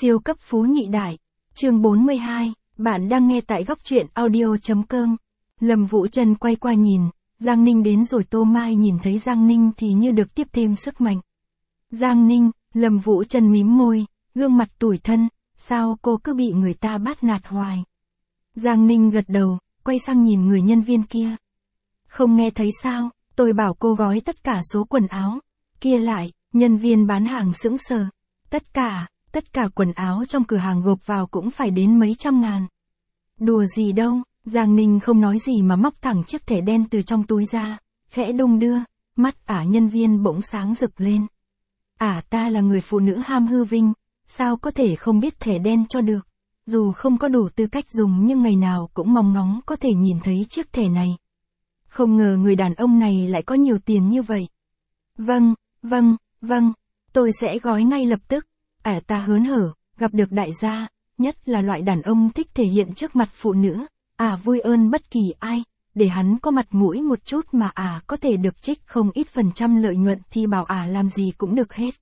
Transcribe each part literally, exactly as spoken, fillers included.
Siêu cấp phú nhị đại. Chương bốn mươi hai, bạn đang nghe tại góc truyện audio.com. Lâm Vũ Trân quay qua nhìn, Giang Ninh đến rồi. Tô Mai nhìn thấy Giang Ninh thì như được tiếp thêm sức mạnh. Giang Ninh, Lâm Vũ Trân mím môi, gương mặt tủi thân, sao cô cứ bị người ta bắt nạt hoài. Giang Ninh gật đầu, quay sang nhìn người nhân viên kia. Không nghe thấy sao, tôi bảo cô gói tất cả số quần áo kia lại. Nhân viên bán hàng sững sờ. Tất cả, tất cả quần áo trong cửa hàng gộp vào cũng phải đến mấy trăm ngàn. Đùa gì đâu, Giang Ninh không nói gì mà móc thẳng chiếc thẻ đen từ trong túi ra, khẽ đung đưa, mắt ả nhân viên bỗng sáng rực lên. Ả ta là người phụ nữ ham hư vinh, sao có thể không biết thẻ đen cho được, dù không có đủ tư cách dùng nhưng ngày nào cũng mong ngóng có thể nhìn thấy chiếc thẻ này. Không ngờ người đàn ông này lại có nhiều tiền như vậy. Vâng, vâng, vâng, tôi sẽ gói ngay lập tức. Ả ta hớn hở, gặp được đại gia, nhất là loại đàn ông thích thể hiện trước mặt phụ nữ. Ả vui ơn bất kỳ ai, để hắn có mặt mũi một chút mà Ả có thể được trích không ít phần trăm lợi nhuận thì bảo Ả làm gì cũng được hết.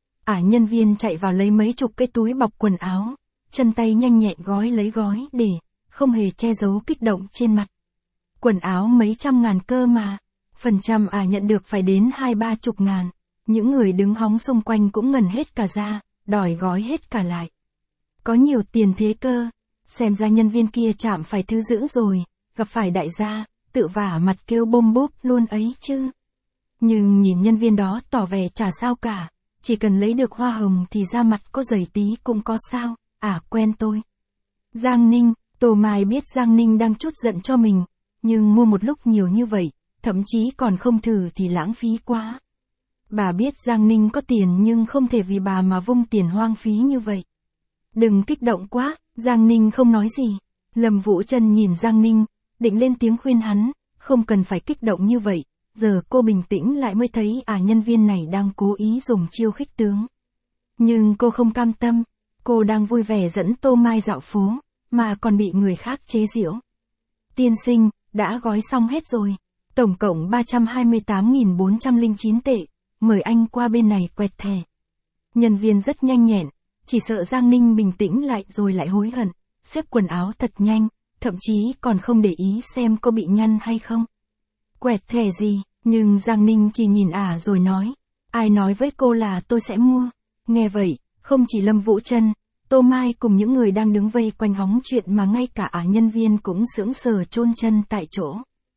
Ả nhân viên chạy vào lấy mấy chục cái túi bọc quần áo, chân tay nhanh nhẹn gói lấy gói để, không hề che giấu kích động trên mặt. Quần áo mấy trăm ngàn cơ mà, phần trăm Ả nhận được phải đến hai ba chục ngàn. Những người đứng hóng xung quanh cũng ngần hết cả ra, đòi gói hết cả lại. Có nhiều tiền thế cơ, xem ra nhân viên kia chạm phải thứ dữ rồi, gặp phải đại gia, tự vả mặt kêu bôm bốp luôn ấy chứ. Nhưng nhìn nhân viên đó tỏ vẻ chả sao cả, chỉ cần lấy được hoa hồng thì ra mặt có dày tí cũng có sao, Ả quen tôi. Giang Ninh, Tô Mai biết Giang Ninh đang trút giận cho mình, nhưng mua một lúc nhiều như vậy, thậm chí còn không thử thì lãng phí quá. Bà biết Giang Ninh có tiền nhưng không thể vì bà mà vung tiền hoang phí như vậy. Đừng kích động quá, Giang Ninh không nói gì. Lâm Vũ Trân nhìn Giang Ninh, định lên tiếng khuyên hắn, không cần phải kích động như vậy. Giờ cô bình tĩnh lại mới thấy à nhân viên này đang cố ý dùng chiêu khích tướng. Nhưng cô không cam tâm, cô đang vui vẻ dẫn Tô Mai dạo phố, mà còn bị người khác chế giễu. Tiên sinh, đã gói xong hết rồi. Tổng cộng ba trăm hai mươi tám nghìn bốn trăm lẻ chín tệ. Mời anh qua bên này quẹt thẻ. Nhân viên rất nhanh nhẹn, chỉ sợ Giang Ninh bình tĩnh lại rồi lại hối hận, xếp quần áo thật nhanh, thậm chí còn không để ý xem có bị nhăn hay không. Quẹt thẻ gì, nhưng Giang Ninh chỉ nhìn ả rồi nói, ai nói với cô là tôi sẽ mua. Nghe vậy, không chỉ Lâm Vũ Trân, Tô Mai cùng những người đang đứng vây quanh hóng chuyện mà ngay cả ả nhân viên cũng sững sờ chôn chân tại chỗ.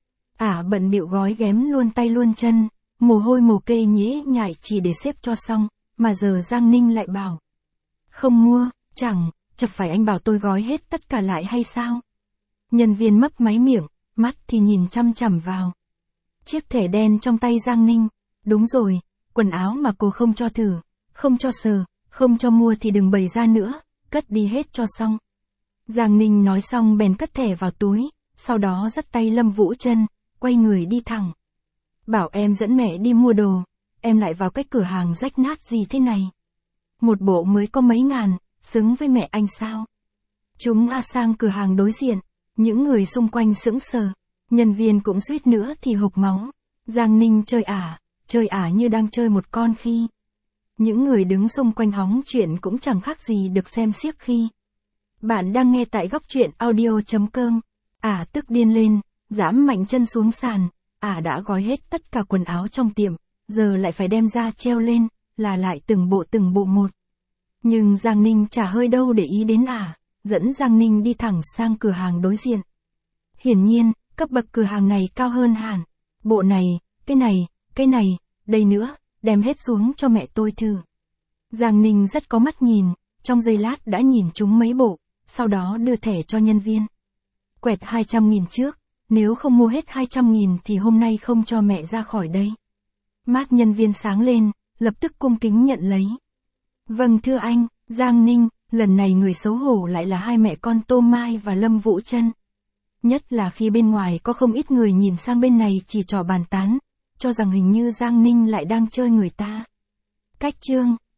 Ả bận bịu gói ghém luôn tay luôn chân. Mồ hôi mồ kê nhễ nhại chỉ để xếp cho xong, mà giờ Giang Ninh lại bảo. Không mua, chẳng, chật phải anh bảo tôi gói hết tất cả lại hay sao? Nhân viên mấp máy miệng, mắt thì nhìn chăm chằm vào chiếc thẻ đen trong tay Giang Ninh. Đúng rồi, quần áo mà cô không cho thử, không cho sờ, không cho mua thì đừng bày ra nữa, cất đi hết cho xong. Giang Ninh nói xong bèn cất thẻ vào túi, sau đó dắt tay Lâm Vũ Trân, quay người đi thẳng. Bảo em dẫn mẹ đi mua đồ, em lại vào cái cửa hàng rách nát gì thế này. Một bộ mới có mấy ngàn, xứng với mẹ anh sao? Chúng a sang cửa hàng đối diện, những người xung quanh sững sờ, nhân viên cũng suýt nữa thì hộc máu. Giang Ninh chơi ả, chơi ả như đang chơi một con khi. Những người đứng xung quanh hóng chuyện cũng chẳng khác gì được xem xiếc khi. Bạn đang nghe tại góc truyện audio.com. Ả tức điên lên, giẫm mạnh chân xuống sàn. Ả đã gói hết tất cả quần áo trong tiệm, giờ lại phải đem ra treo lên, là lại từng bộ từng bộ một. Nhưng Giang Ninh chả hơi đâu để ý đến Ả, dẫn Giang Ninh đi thẳng sang cửa hàng đối diện. Hiển nhiên, cấp bậc cửa hàng này cao hơn hẳn. Bộ này, cái này, cái này, đây nữa, đem hết xuống cho mẹ tôi thử. Giang Ninh rất có mắt nhìn, trong giây lát đã nhìn chúng mấy bộ, sau đó đưa thẻ cho nhân viên. Quẹt hai trăm nghìn trước. Nếu không mua hết hai trăm nghìn thì hôm nay không cho mẹ ra khỏi đây. Mắt nhân viên sáng lên, lập tức cung kính nhận lấy. Vâng thưa anh, Giang Ninh, lần này người xấu hổ lại là hai mẹ con Tô Mai và Lâm Vũ Trân. Nhất là khi bên ngoài có không ít người nhìn sang bên này chỉ trò bàn tán, cho rằng hình như Giang Ninh lại đang chơi người ta. Cách chương,